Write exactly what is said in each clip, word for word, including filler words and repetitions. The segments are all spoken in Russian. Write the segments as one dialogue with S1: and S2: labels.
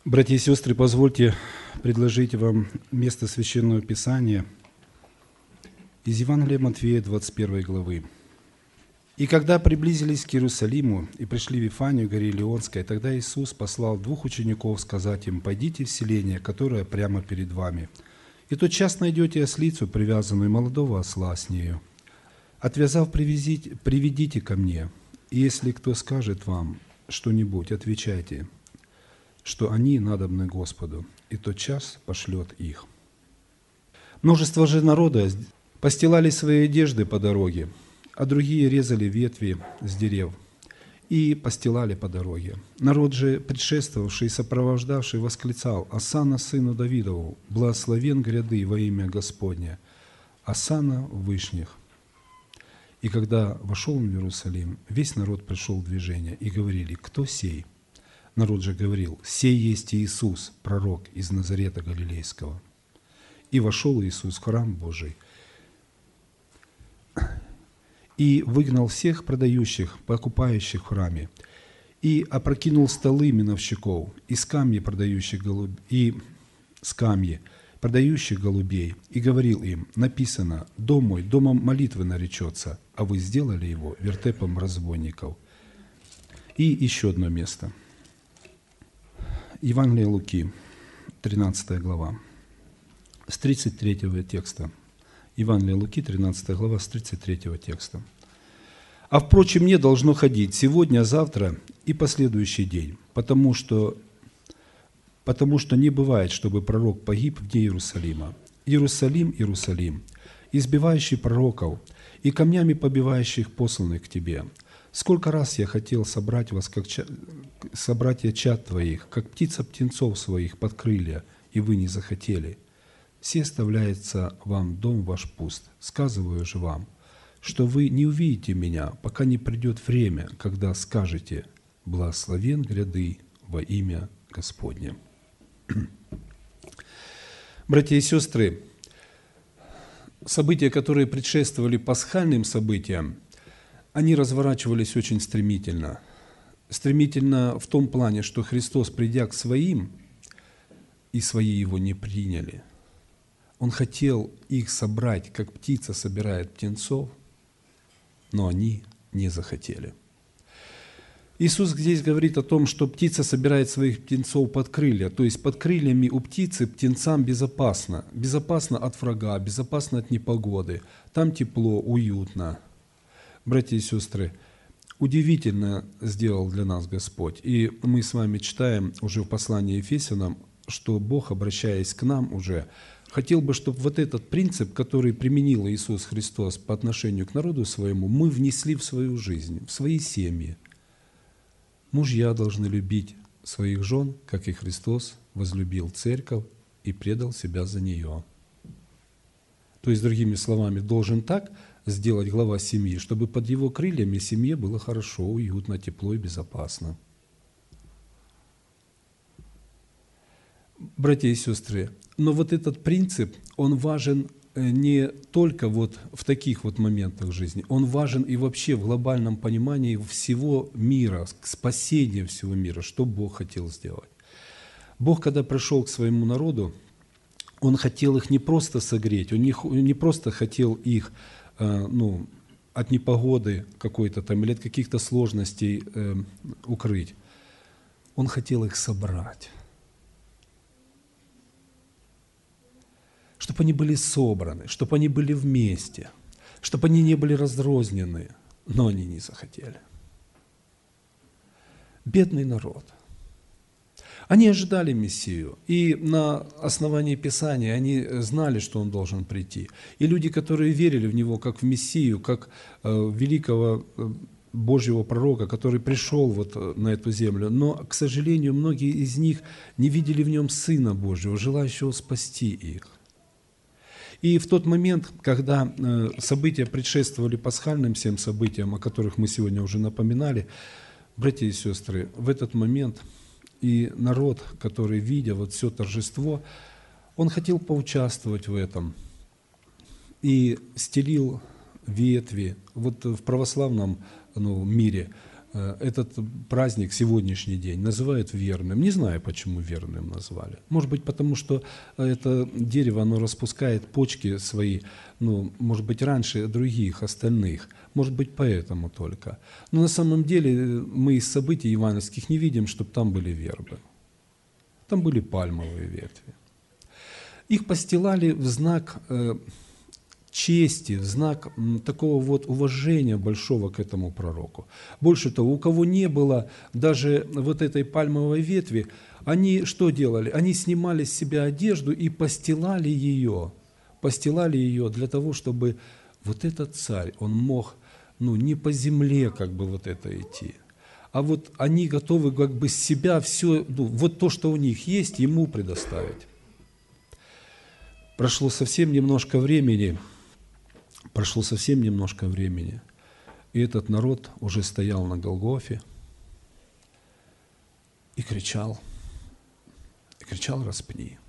S1: Братья и сестры, позвольте предложить вам место Священного Писания из Евангелия Матфея, двадцать первой главы. «И когда приблизились к Иерусалиму и пришли в Вифанию, горе Илионской, тогда Иисус послал двух учеников сказать им: «Пойдите в селение, которое прямо перед вами, и тотчас найдете ослицу, привязанную, молодого осла с нею. Отвязав, привезите, приведите ко мне, и если кто скажет вам что-нибудь, отвечайте, что они надобны Господу, и тотчас пошлет их». Множество же народа постилали свои одежды по дороге, а другие резали ветви с дерев и постилали по дороге. Народ же, предшествовавший и сопровождавший, восклицал: «Осанна сыну Давидову, благословен гряды во имя Господне, осанна в вышних». И когда вошел он в Иерусалим, весь народ пришел в движение, и говорили: «Кто сей?» Народ же говорил: «Сей есть Иисус, пророк из Назарета Галилейского». И вошел Иисус в храм Божий, и выгнал всех продающих, покупающих в храме, и опрокинул столы миновщиков, и скамьи продающих голуб... и скамьи продающих голубей, и говорил им: написано: «Дом мой домом молитвы наречется, а вы сделали его вертепом разбойников». И еще одно место. Евангелие Луки, тринадцатая глава, с тридцать третьего текста. Евангелие Луки, тринадцатая глава, с тридцать третьего текста. «А впрочем, не должно ходить сегодня, завтра и последующий день, потому что, потому что не бывает, чтобы пророк погиб вне Иерусалима. Иерусалим, Иерусалим, избивающий пророков и камнями побивающих посланных к тебе. Сколько раз я хотел собрать вас, как ча... собрать я чад твоих, как птица птенцов своих под крылья, и вы не захотели. Все оставляется вам дом ваш пуст. Сказываю же вам, что вы не увидите меня, пока не придет время, когда скажете: благословен гряды во имя Господне». Братья и сестры, события, которые предшествовали пасхальным событиям, они разворачивались очень стремительно. Стремительно в том плане, что Христос, придя к своим, и свои его не приняли, Он хотел их собрать, как птица собирает птенцов, но они не захотели. Иисус здесь говорит о том, что птица собирает своих птенцов под крылья, то есть под крыльями у птицы птенцам безопасно. Безопасно от врага, безопасно от непогоды. Там тепло, уютно. Братья и сестры, удивительно сделал для нас Господь. И мы с вами читаем уже в послании Ефесянам, что Бог, обращаясь к нам уже, хотел бы, чтобы вот этот принцип, который применил Иисус Христос по отношению к народу своему, мы внесли в свою жизнь, в свои семьи. Мужья должны любить своих жен, как и Христос возлюбил церковь и предал себя за нее. То есть, другими словами, должен так сделать глава семьи, чтобы под его крыльями семье было хорошо, уютно, тепло и безопасно. Братья и сестры, но вот этот принцип, он важен не только вот в таких вот моментах жизни, он важен и вообще в глобальном понимании всего мира, спасения всего мира, что Бог хотел сделать. Бог, когда пришел к своему народу, Он хотел их не просто согреть, Он не, не просто хотел их ну, от непогоды какой-то там или от каких-то сложностей э, укрыть. Он хотел их собрать. Чтобы они были собраны, чтобы они были вместе, чтобы они не были разрознены, но они не захотели. Бедный народ. Они ожидали Мессию, и на основании Писания они знали, что Он должен прийти. И люди, которые верили в Него как в Мессию, как э, великого э, Божьего пророка, который пришел вот на эту землю, но, к сожалению, многие из них не видели в Нем Сына Божьего, желающего спасти их. И в тот момент, когда э, события предшествовали пасхальным всем событиям, о которых мы сегодня уже напоминали, братья и сестры, в этот момент и народ, который, видя вот все торжество, он хотел поучаствовать в этом и стелил ветви. Вот в православном ну, мире этот праздник, сегодняшний день, называют верным. Не знаю, почему верным назвали. Может быть, потому что это дерево, оно распускает почки свои, ну, может быть, раньше других, остальных. Может быть, поэтому только. Но на самом деле мы из событий евангельских не видим, чтобы там были вербы. Там были пальмовые ветви. Их постилали в знак чести, в знак такого вот уважения большого к этому пророку. Больше того, у кого не было даже вот этой пальмовой ветви, они что делали? Они снимали с себя одежду и постилали ее, постилали ее для того, чтобы вот этот царь, он мог, ну, не по земле как бы вот это идти, а вот они готовы как бы с себя все, ну, вот то, что у них есть, ему предоставить. Прошло совсем немножко времени, Прошло совсем немножко времени, и этот народ уже стоял на Голгофе и кричал, и кричал: «Распни».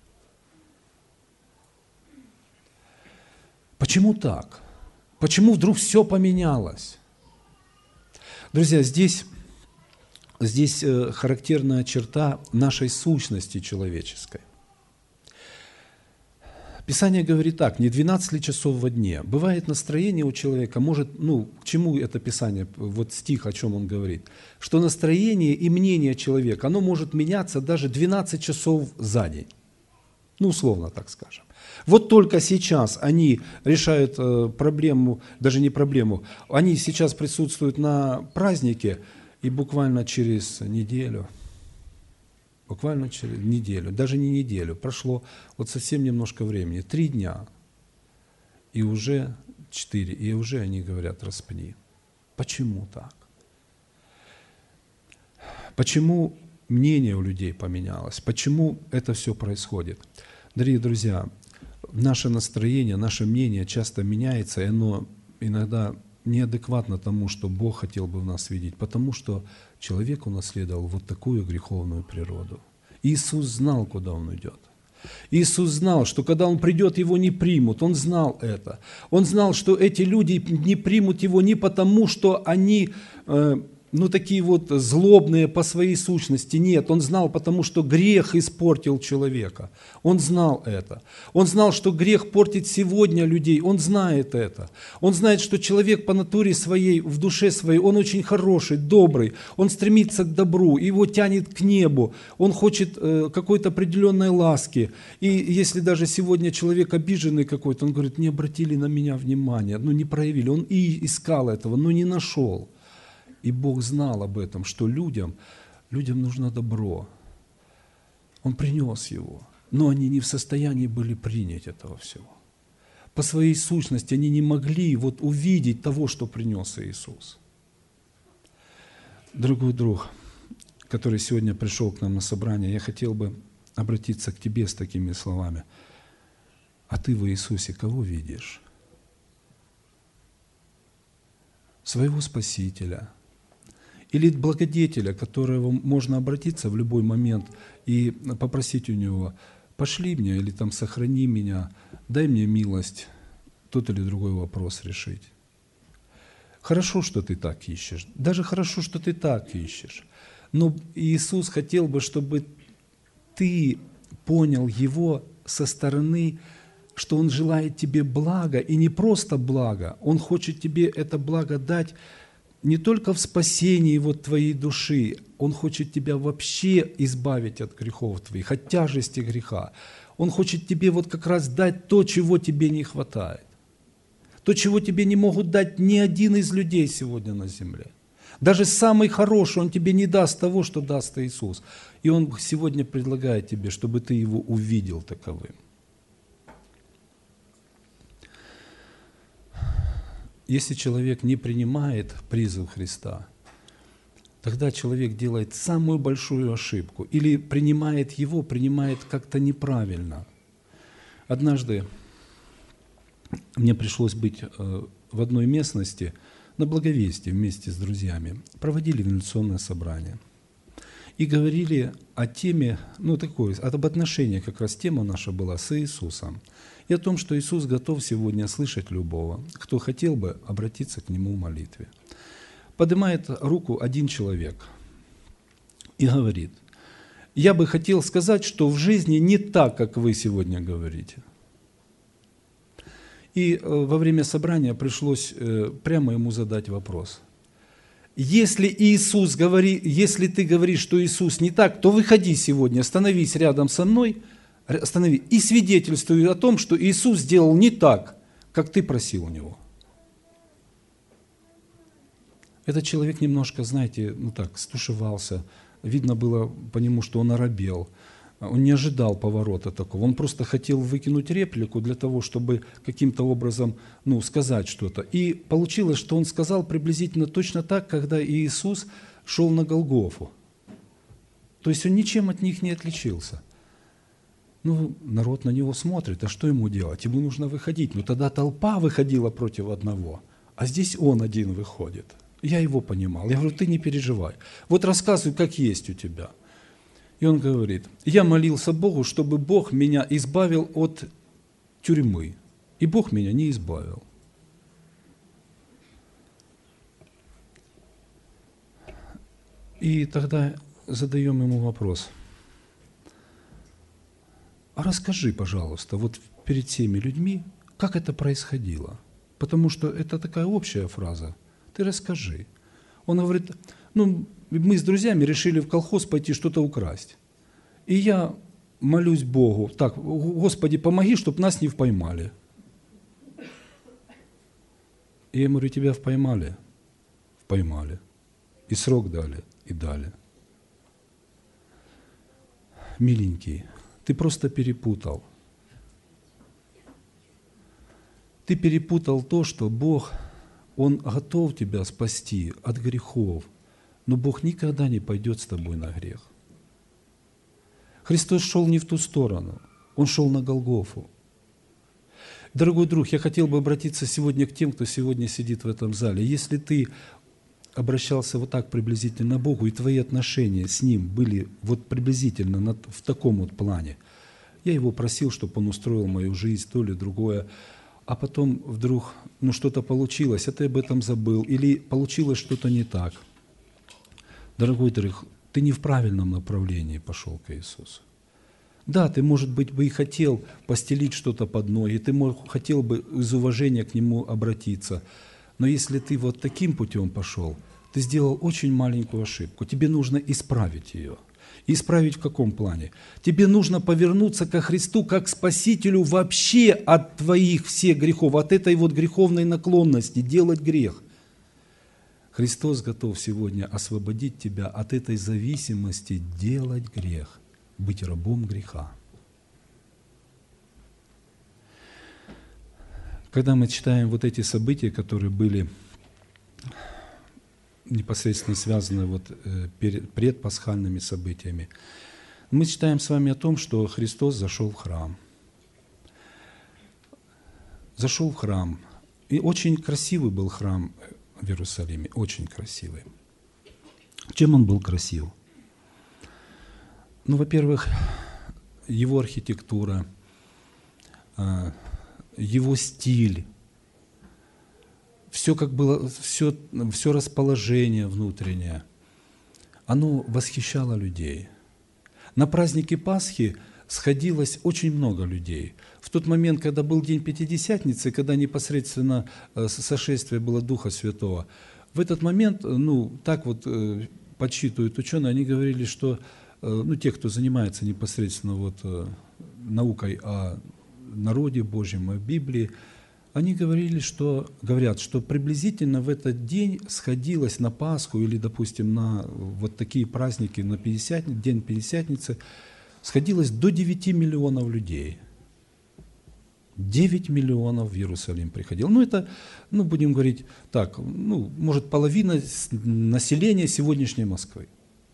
S1: Почему так? Почему вдруг все поменялось? Друзья, здесь, здесь характерная черта нашей сущности человеческой. Писание говорит так: не двенадцать ли часов во дне? Бывает настроение у человека, может, ну, к чему это Писание, вот стих, о чем он говорит? Что настроение и мнение человека, оно может меняться даже двенадцать часов за день. Ну, условно так скажем. Вот только сейчас они решают проблему, даже не проблему, они сейчас присутствуют на празднике, и буквально через неделю... Буквально через неделю, даже не неделю, прошло вот совсем немножко времени, три дня, и уже четыре, и уже они говорят: «Распни». Почему так? Почему мнение у людей поменялось? Почему это все происходит? Дорогие друзья, наше настроение, наше мнение часто меняется, и оно иногда неадекватно тому, что Бог хотел бы в нас видеть, потому что человек унаследовал вот такую греховную природу. Иисус знал, куда Он идет. Иисус знал, что когда Он придет, Его не примут. Он знал это. Он знал, что эти люди не примут Его не потому, что они... Э, ну, такие вот злобные по своей сущности. Нет, он знал, потому что грех испортил человека. Он знал это. Он знал, что грех портит сегодня людей. Он знает это. Он знает, что человек по натуре своей, в душе своей, он очень хороший, добрый. Он стремится к добру, его тянет к небу. Он хочет э, какой-то определенной ласки. И если даже сегодня человек обиженный какой-то, он говорит: не обратили на меня внимания, ну не проявили. Он и искал этого, но не нашел. И Бог знал об этом, что людям, людям нужно добро. Он принес его, но они не в состоянии были принять этого всего. По своей сущности они не могли вот увидеть того, что принес Иисус. Дорогой друг, который сегодня пришел к нам на собрание, я хотел бы обратиться к тебе с такими словами: а ты в Иисусе кого видишь? Своего Спасителя? Или благодетеля, которого можно обратиться в любой момент и попросить у него: пошли мне, или там сохрани меня, дай мне милость тот или другой вопрос решить. Хорошо, что ты так ищешь, даже хорошо, что ты так ищешь. Но Иисус хотел бы, чтобы ты понял Его со стороны, что Он желает тебе блага, и не просто блага, Он хочет тебе это благо дать не только в спасении вот твоей души, Он хочет тебя вообще избавить от грехов твоих, от тяжести греха. Он хочет тебе вот как раз дать то, чего тебе не хватает. То, чего тебе не могут дать ни один из людей сегодня на земле. Даже самый хороший, он тебе не даст того, что даст Иисус. И Он сегодня предлагает тебе, чтобы ты Его увидел таковым. Если человек не принимает призыв Христа, тогда человек делает самую большую ошибку. Или принимает его, принимает как-то неправильно. Однажды мне пришлось быть в одной местности на Благовестии вместе с друзьями. Проводили революционное собрание. И говорили о теме, ну такой, об отношении, как раз тема наша была с Иисусом. И о том, что Иисус готов сегодня слышать любого, кто хотел бы обратиться к Нему в молитве. Поднимает руку один человек и говорит: я бы хотел сказать, что в жизни не так, как вы сегодня говорите. И во время собрания пришлось прямо ему задать вопрос. Если Иисус говорит, если ты говоришь, что Иисус не так, то выходи сегодня, становись рядом со мной, останови, и свидетельствуй о том, что Иисус сделал не так, как ты просил у Него. Этот человек немножко, знаете, ну так, стушевался. Видно было по нему, что он оробел. Он не ожидал поворота такого. Он просто хотел выкинуть реплику для того, чтобы каким-то образом ну, сказать что-то. И получилось, что он сказал приблизительно точно так, когда Иисус шел на Голгофу. То есть он ничем от них не отличился. Ну, народ на него смотрит, а что ему делать? Ему нужно выходить. Но тогда толпа выходила против одного, а здесь он один выходит. Я его понимал. Я говорю, ты не переживай. Вот рассказывай, как есть у тебя. И он говорит: я молился Богу, чтобы Бог меня избавил от тюрьмы. И Бог меня не избавил. И тогда задаем ему вопрос. А расскажи, пожалуйста, вот перед всеми людьми, как это происходило. Потому что это такая общая фраза. Ты расскажи. Он говорит, ну, мы с друзьями решили в колхоз пойти что-то украсть. И я молюсь Богу, так, Господи, помоги, чтобы нас не впоймали. И я говорю, тебя впоймали? Впоймали. И срок дали, и дали. Миленький, ты просто перепутал. Ты перепутал то, что Бог, Он готов тебя спасти от грехов, но Бог никогда не пойдет с тобой на грех. Христос шел не в ту сторону, Он шел на Голгофу. Дорогой друг, я хотел бы обратиться сегодня к тем, кто сегодня сидит в этом зале. Если ты обращался вот так приблизительно к Богу, и твои отношения с Ним были вот приблизительно на, в таком вот плане, я Его просил, чтобы Он устроил мою жизнь, то или другое, а потом вдруг ну, что-то получилось, а ты об этом забыл, или получилось что-то не так. Дорогой друг, ты не в правильном направлении пошел к Иисусу. Да, ты, может быть, бы и хотел постелить что-то под ноги, ты мог, хотел бы из уважения к Нему обратиться, но если ты вот таким путем пошел, ты сделал очень маленькую ошибку, тебе нужно исправить ее. Исправить в каком плане? Тебе нужно повернуться ко Христу как Спасителю вообще от твоих всех грехов, от этой вот греховной наклонности делать грех. Христос готов сегодня освободить тебя от этой зависимости делать грех, быть рабом греха. Когда мы читаем вот эти события, которые были непосредственно связаны вот перед предпасхальными событиями, мы читаем с вами о том, что Христос зашел в храм. Зашел в храм. И очень красивый был храм в Иерусалиме, очень красивый. Чем он был красив? Ну, во-первых, его архитектура, его стиль, все как было, все, все расположение внутреннее, оно восхищало людей. На празднике Пасхи сходилось очень много людей. В тот момент, когда был день Пятидесятницы, когда непосредственно сошествие было Духа Святого, в этот момент, ну, так вот подсчитывают ученые, они говорили, что, ну, те, кто занимается непосредственно вот наукой о народе Божьем, о Библии, они говорили, что, говорят, что приблизительно в этот день сходилось на Пасху или, допустим, на вот такие праздники, на Пятидесятницу, день Пятидесятницы, сходилось до девяти миллионов людей. девять миллионов в Иерусалим приходило. Ну, это, ну, будем говорить так, ну, может, половина населения сегодняшней Москвы.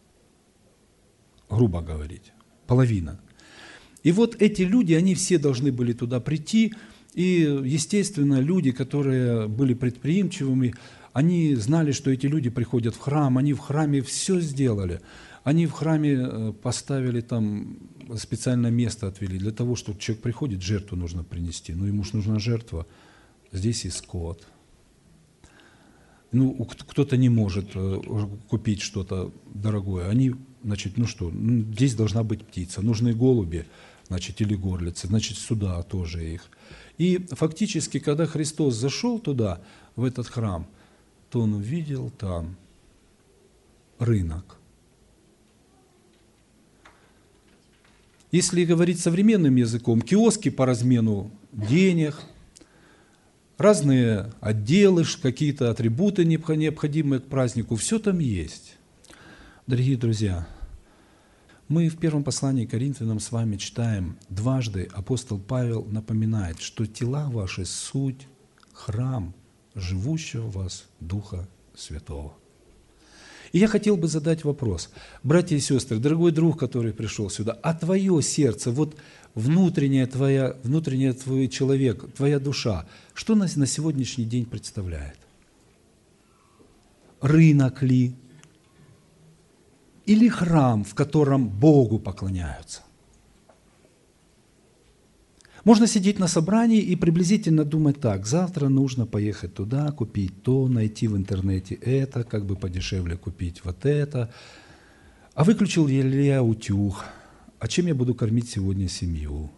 S1: Грубо говорить. Половина. И вот эти люди, они все должны были туда прийти, и, естественно, люди, которые были предприимчивыми, они знали, что эти люди приходят в храм, они в храме все сделали. Они в храме поставили там, специальное место отвели, для того, чтобы человек приходит, жертву нужно принести. Ну, ему же нужна жертва. Здесь и скот. Ну, кто-то не может купить что-то дорогое. Они, значит, ну что, здесь должна быть птица, нужны голуби, значит, или горлицы, значит, сюда тоже их. И фактически, когда Христос зашел туда, в этот храм, то Он увидел там рынок. Если говорить современным языком, киоски по размену денег, разные отделы, какие-то атрибуты, необходимые к празднику, все там есть. Дорогие друзья, мы в первом послании к Коринфянам с вами читаем, дважды апостол Павел напоминает, что тела ваши – суть, храм живущего в вас Духа Святого. И я хотел бы задать вопрос. Братья и сестры, дорогой друг, который пришел сюда, а твое сердце, вот внутренняя твоя, внутренняя твой человек, твоя душа, что на, на сегодняшний день представляет? Рынок ли? Или храм, в котором Богу поклоняются? Можно сидеть на собрании и приблизительно думать так: завтра нужно поехать туда, купить то, найти в интернете это, как бы подешевле купить вот это. А выключил ли я утюг? А чем я буду кормить сегодня семью?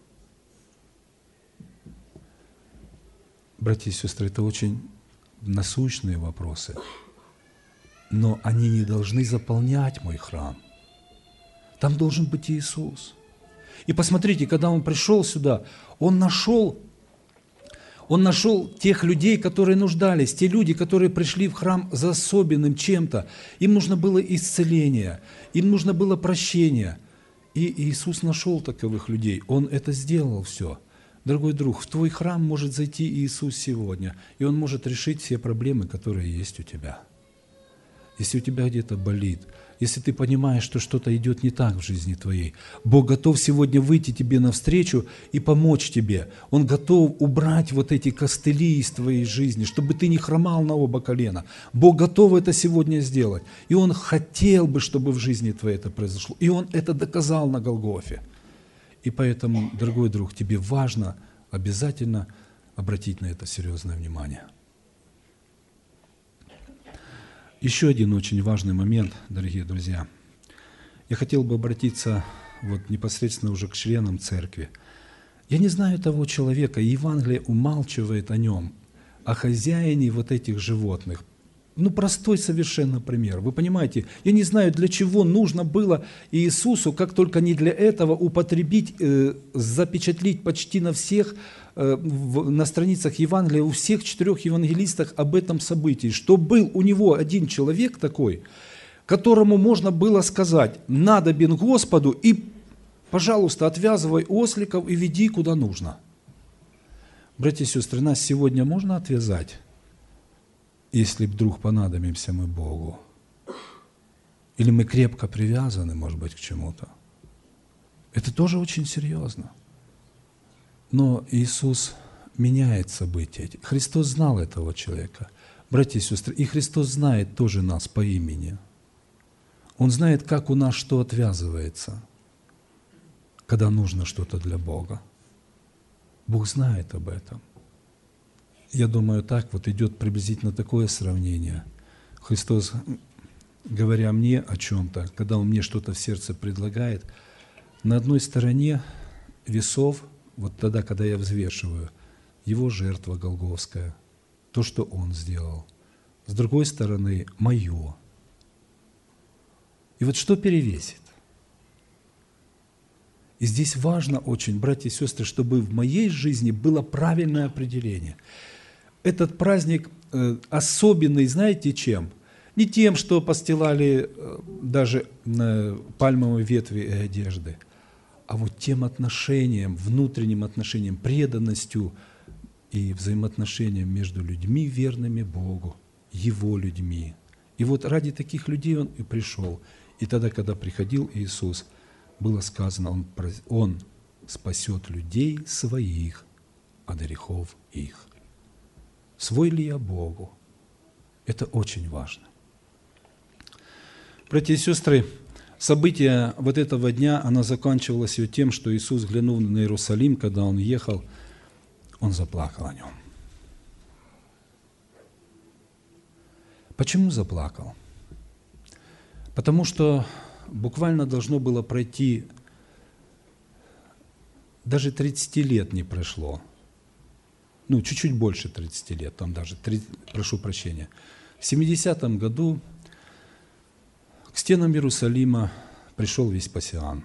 S1: Братья и сестры, это очень насущные вопросы, но они не должны заполнять мой храм. Там должен быть Иисус. И посмотрите, когда Он пришел сюда, Он нашел, Он нашел тех людей, которые нуждались, те люди, которые пришли в храм за особенным чем-то. Им нужно было исцеление, им нужно было прощение. И Иисус нашел таковых людей, Он это сделал все. Дорогой друг, в твой храм может зайти Иисус сегодня, и Он может решить все проблемы, которые есть у тебя. Если у тебя где-то болит, если ты понимаешь, что что-то идет не так в жизни твоей, Бог готов сегодня выйти тебе навстречу и помочь тебе. Он готов убрать вот эти костыли из твоей жизни, чтобы ты не хромал на оба колена. Бог готов это сегодня сделать. И Он хотел бы, чтобы в жизни твоей это произошло. И Он это доказал на Голгофе. И поэтому, дорогой друг, тебе важно обязательно обратить на это серьезное внимание. Еще один очень важный момент, дорогие друзья. Я хотел бы обратиться вот непосредственно уже к членам церкви. Я не знаю того человека, и Евангелие умалчивает о нем, о хозяине вот этих животных. Ну, простой совершенно пример. Вы понимаете, я не знаю, для чего нужно было Иисусу, как только не для этого, употребить, э, запечатлить почти на всех, э, в, на страницах Евангелия, у всех четырех евангелистах об этом событии, что был у него один человек такой, которому можно было сказать: надобен Господу, и, пожалуйста, отвязывай осликов и веди куда нужно. Братья и сестры, нас сегодня можно отвязать, если вдруг понадобимся мы Богу? Или мы крепко привязаны, может быть, к чему-то? Это тоже очень серьезно. Но Иисус меняет события. Христос знал этого человека. Братья и сестры, и Христос знает тоже нас по имени. Он знает, как у нас что отвязывается, когда нужно что-то для Бога. Бог знает об этом. Я думаю, так вот идет приблизительно такое сравнение. Христос, говоря мне о чем-то, когда Он мне что-то в сердце предлагает, на одной стороне весов, вот тогда, когда я взвешиваю, Его жертва голгофская, то, что Он сделал. С другой стороны, мое. И вот что перевесит? И здесь важно очень, братья и сестры, чтобы в моей жизни было правильное определение. Этот праздник особенный, знаете, чем? Не тем, что постилали даже пальмовые ветви и одежды, а вот тем отношением, внутренним отношением, преданностью и взаимоотношением между людьми, верными Богу, Его людьми. И вот ради таких людей Он и пришел. И тогда, когда приходил Иисус, было сказано, Он, он спасет людей своих от грехов их. Свой ли я Богу? Это очень важно. Братья и сестры, событие вот этого дня, оно заканчивалось и тем, что Иисус, глянув на Иерусалим, когда Он ехал, Он заплакал о нем. Почему заплакал? Потому что буквально должно было пройти, даже тридцати лет не прошло, ну, чуть-чуть больше тридцати лет, там даже, тридцать, прошу прощения. В семидесятом году к стенам Иерусалима пришел Веспасиан.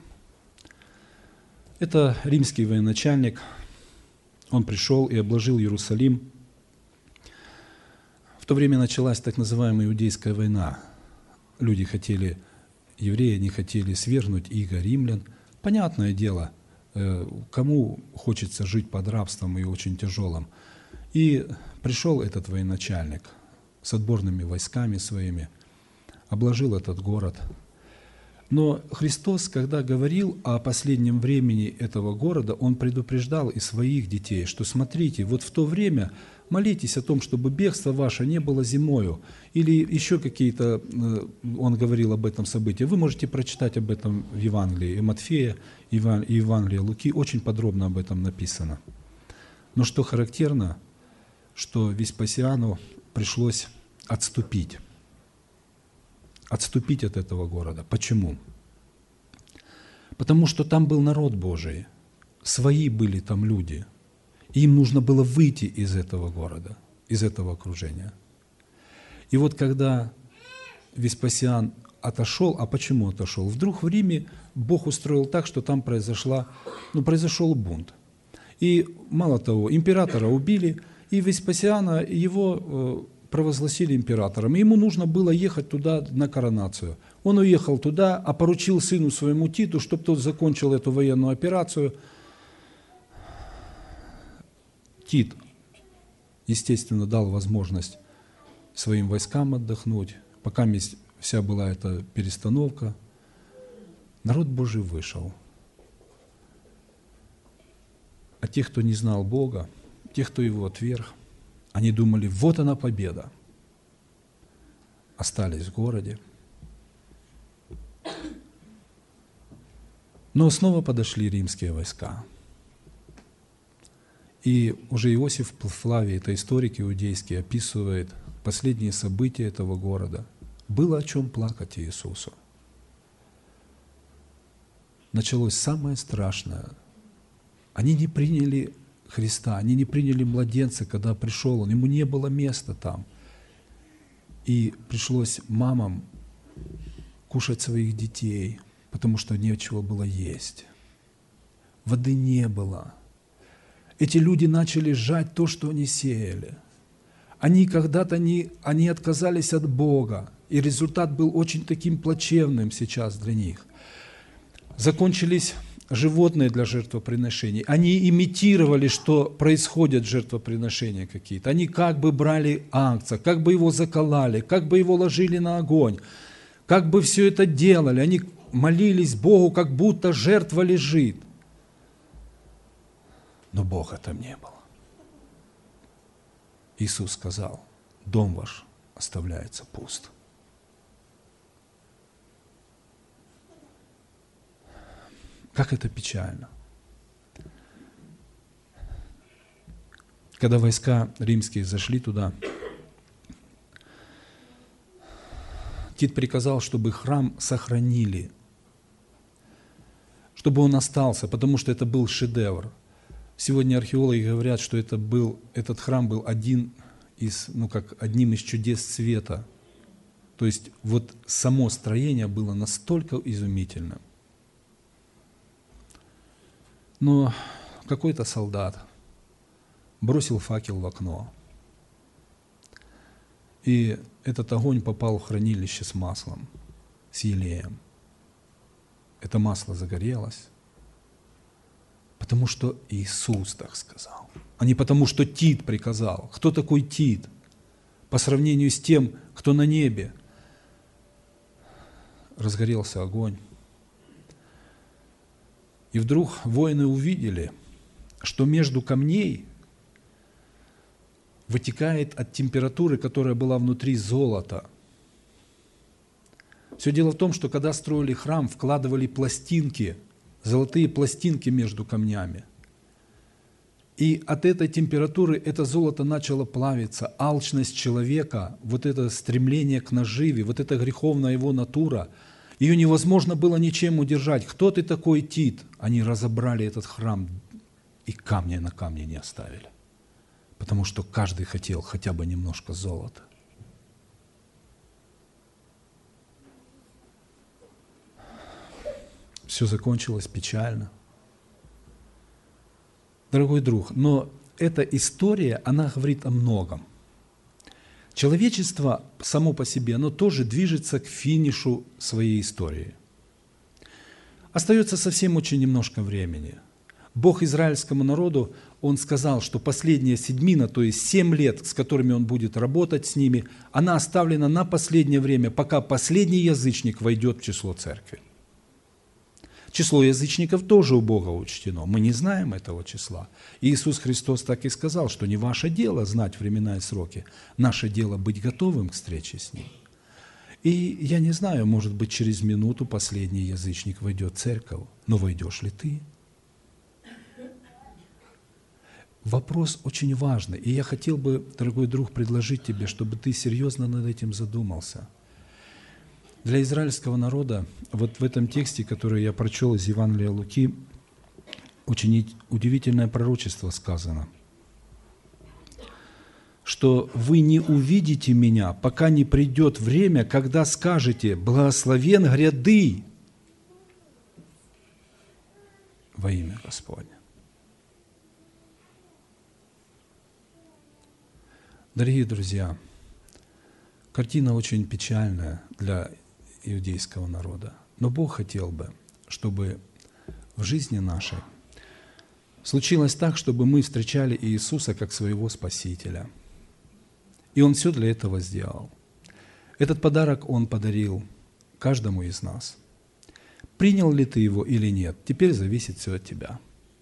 S1: Это римский военачальник, он пришел и обложил Иерусалим. В то время началась так называемая Иудейская война. Люди хотели, евреи не хотели свергнуть иго римлян. Понятное дело, кому хочется жить под рабством и очень тяжелым. И пришел этот военачальник с отборными войсками своими, обложил этот город. Но Христос, когда говорил о последнем времени этого города, Он предупреждал и своих детей, что смотрите, вот в то время молитесь о том, чтобы бегство ваше не было зимою, или еще какие-то, Он говорил об этом событии. Вы можете прочитать об этом в Евангелии и Матфея, и Евангелии Луки, очень подробно об этом написано. Но что характерно, что Веспасиану пришлось отступить. Отступить от этого города. Почему? Потому что там был народ Божий, свои были там люди. И им нужно было выйти из этого города, из этого окружения. И вот когда Веспасиан отошел, а почему отошел? Вдруг в Риме Бог устроил так, что там произошла, ну, произошел бунт. И мало того, императора убили, и Веспасиана, его провозгласили императором. И ему нужно было ехать туда на коронацию. Он уехал туда, а поручил сыну своему Титу, чтобы тот закончил эту военную операцию. Тит, естественно, дал возможность своим войскам отдохнуть, пока вся была эта перестановка. Народ Божий вышел. А те, кто не знал Бога, те, кто его отверг, они думали, вот она победа. Остались в городе. Но снова подошли римские войска. И уже Иосиф Флавий, это историк иудейский, описывает последние события этого города. Было о чем плакать Иисусу. Началось самое страшное. Они не приняли Христа, они не приняли младенца, когда пришел Он, ему не было места там. И пришлось мамам кушать своих детей, потому что нечего было есть. Воды не было. Эти люди начали сжать то, что они сеяли. Они когда-то не, они отказались от Бога, и результат был очень таким плачевным сейчас для них. Закончились животные для жертвоприношений. Они имитировали, что происходят жертвоприношения какие-то. Они как бы брали агнца, как бы его закололи, как бы его ложили на огонь, как бы все это делали. Они молились Богу, как будто жертва лежит. Но Бога там не было. Иисус сказал, дом ваш оставляется пуст. Как это печально. Когда войска римские зашли туда, Тит приказал, чтобы храм сохранили, чтобы он остался, потому что это был шедевр. Сегодня археологи говорят, что это был, этот храм был один из, ну, как одним из чудес света. То есть вот само строение было настолько изумительным. Но какой-то солдат бросил факел в окно, и этот огонь попал в хранилище с маслом, с елеем. Это масло загорелось, потому что Иисус так сказал, а не потому, что Тит приказал. Кто такой Тит по сравнению с тем, кто на небе? Разгорелся огонь. И вдруг воины увидели, что между камней вытекает от температуры, которая была внутри, золото. Все дело в том, что когда строили храм, вкладывали пластинки, золотые пластинки между камнями. И от этой температуры это золото начало плавиться, алчность человека, вот это стремление к наживе, вот эта греховная его натура, ее невозможно было ничем удержать. Кто ты такой, Тит? Они разобрали этот храм и камня на камне не оставили, потому что каждый хотел хотя бы немножко золота. Все закончилось печально. Дорогой друг, но эта история, она говорит о многом. Человечество само по себе, оно тоже движется к финишу своей истории. Остается совсем очень немножко времени. Бог израильскому народу, Он сказал, что последняя седьмина, то есть семь лет, с которыми Он будет работать с ними, она оставлена на последнее время, пока последний язычник войдет в число церкви. Число язычников тоже у Бога учтено. Мы не знаем этого числа. И Иисус Христос так и сказал, что не ваше дело знать времена и сроки. Наше дело быть готовым к встрече с Ним. И я не знаю, может быть, через минуту последний язычник войдет в церковь. Но войдешь ли ты? Вопрос очень важный. И я хотел бы, дорогой друг, предложить тебе, чтобы ты серьезно над этим задумался. Для израильского народа, вот в этом тексте, который я прочел из Евангелия Луки, очень удивительное пророчество сказано, что вы не увидите меня, пока не придет время, когда скажете: «Благословен гряды во имя Господне». Дорогие друзья, картина очень печальная для иудейского народа. Но Бог хотел бы, чтобы в жизни нашей случилось так, чтобы мы встречали Иисуса как своего Спасителя. И Он все для этого сделал. Этот подарок Он подарил каждому из нас. Принял ли ты его или нет, теперь зависит все от тебя.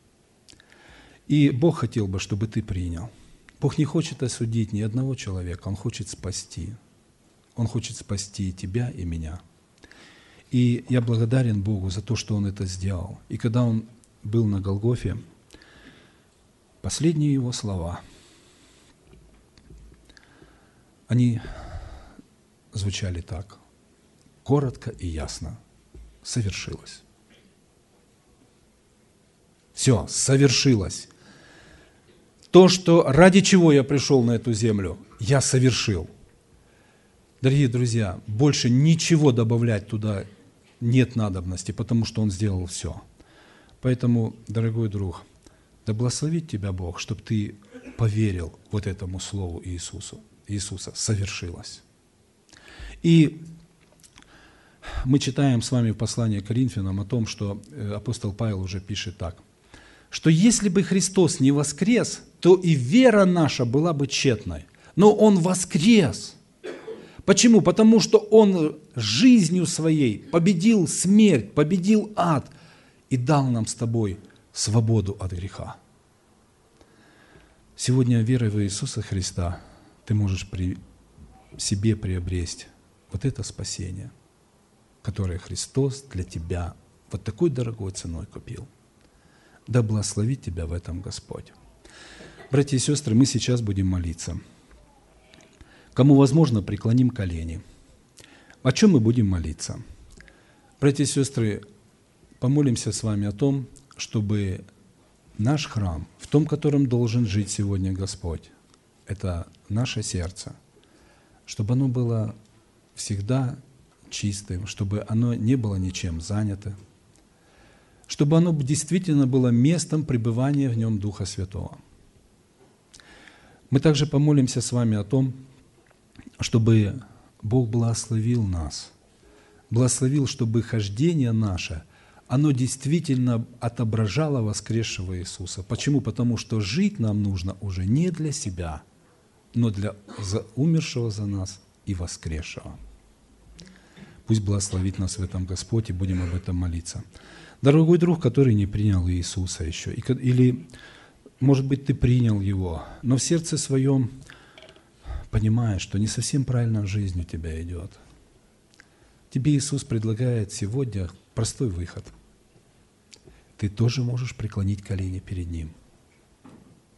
S1: И Бог хотел бы, чтобы ты принял. Бог не хочет осудить ни одного человека, Он хочет спасти. Он хочет спасти и тебя, и меня. И я благодарен Богу за то, что Он это сделал. И когда Он был на Голгофе, последние Его слова, они звучали так, коротко и ясно: совершилось. Все, совершилось. То, что ради чего я пришел на эту землю, я совершил. Дорогие друзья, больше ничего добавлять туда нет надобности, потому что Он сделал все. Поэтому, дорогой друг, да благословит тебя Бог, чтобы ты поверил вот этому слову Иисусу. Иисуса совершилось. И мы читаем с вами в послании к Коринфянам о том, что апостол Павел уже пишет так, что если бы Христос не воскрес, то и вера наша была бы тщетной. Но Он воскрес. Почему? Потому что Он жизнью Своей победил смерть, победил ад и дал нам с тобой свободу от греха. Сегодня, верой в Иисуса Христа, ты можешь при себе приобрести вот это спасение, которое Христос для тебя вот такой дорогой ценой купил. Да благословит тебя в этом Господь. Братья и сестры, мы сейчас будем молиться. Кому возможно, преклоним колени. О чем мы будем молиться? Братья и сестры, помолимся с вами о том, чтобы наш храм, в том, котором должен жить сегодня Господь, это наше сердце, чтобы оно было всегда чистым, чтобы оно не было ничем занято, чтобы оно действительно было местом пребывания в нем Духа Святого. Мы также помолимся с вами о том, чтобы Бог благословил нас, благословил, чтобы хождение наше, оно действительно отображало воскресшего Иисуса. Почему? Потому что жить нам нужно уже не для себя, но для умершего за нас и воскресшего. Пусть благословит нас в этом Господь, и будем об этом молиться. Дорогой друг, который не принял Иисуса еще, или, может быть, ты принял Его, но в сердце своем понимаешь, что не совсем правильная жизнь у тебя идет. Тебе Иисус предлагает сегодня простой выход. Ты тоже можешь преклонить колени перед Ним.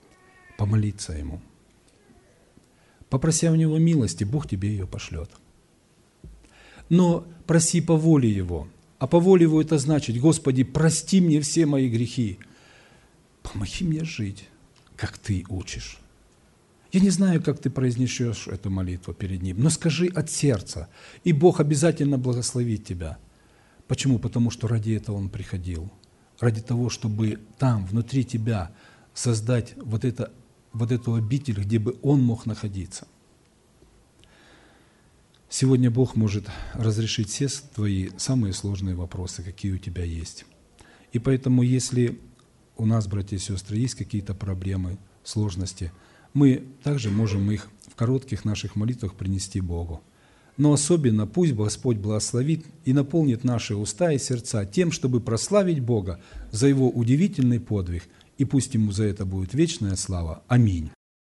S1: помолиться Ему. Попрося у Него милости, Бог тебе ее пошлет. Но проси по воле Его. А по воле Его это значит: Господи, прости мне все мои грехи. Помоги мне жить, как Ты учишь. Я не знаю, как ты произнесешь эту молитву перед Ним, но скажи от сердца, и Бог обязательно благословит тебя. Почему? Потому что ради этого Он приходил. Ради того, чтобы там, внутри тебя, создать вот, это, вот эту обитель, где бы Он мог находиться. Сегодня Бог может разрешить все твои самые сложные вопросы, какие у тебя есть. И поэтому, если у нас, братья и сестры, есть какие-то проблемы, сложности, мы также можем их в коротких наших молитвах принести Богу. Но особенно пусть Господь благословит и наполнит наши уста и сердца тем, чтобы прославить Бога за Его удивительный подвиг, и пусть Ему за это будет вечная слава. Аминь.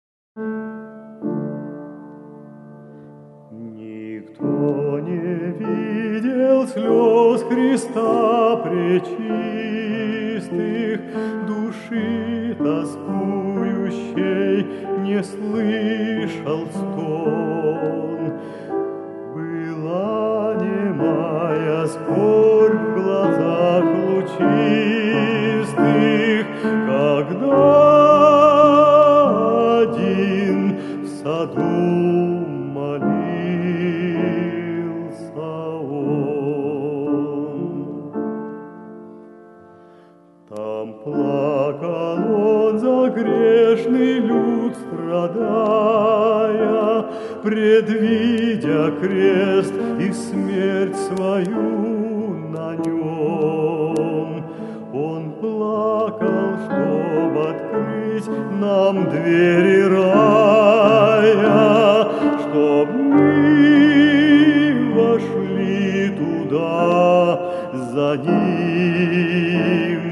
S2: Никто не видел слез Христа пречистых, души тоскующей не слышал стон. Была немая скорбь в глазах лучистых, когда один в саду молился он. Там плакал он за грешный люд, страдая, предвидя крест и смерть свою на нем. Он плакал, чтоб открыть нам двери рая, чтоб мы вошли туда за ним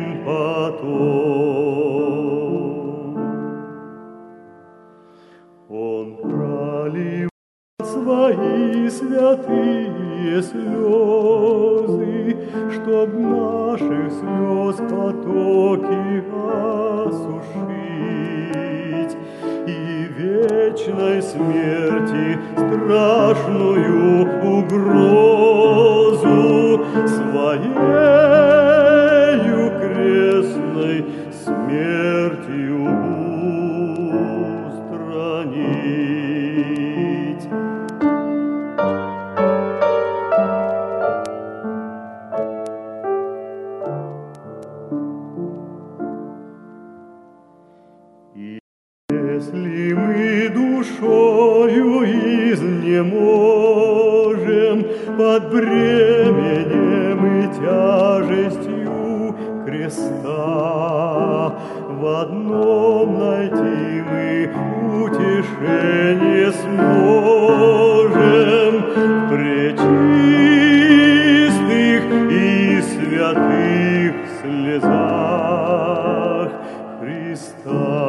S2: потом. Он пролил свои святые слезы, чтоб наших слез потоки осушить, и вечной смерти страшную угрозу своею крестной смертью устранить. Если мы душою изнеможем под бременем и тяжестью креста, в одном найти мы утешение сможем в пречистых и святых слезах Христа.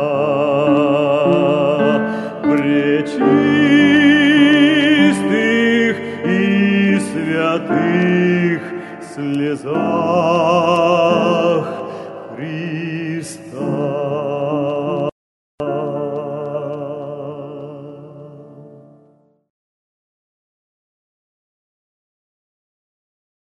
S2: Пречистых и святых слезах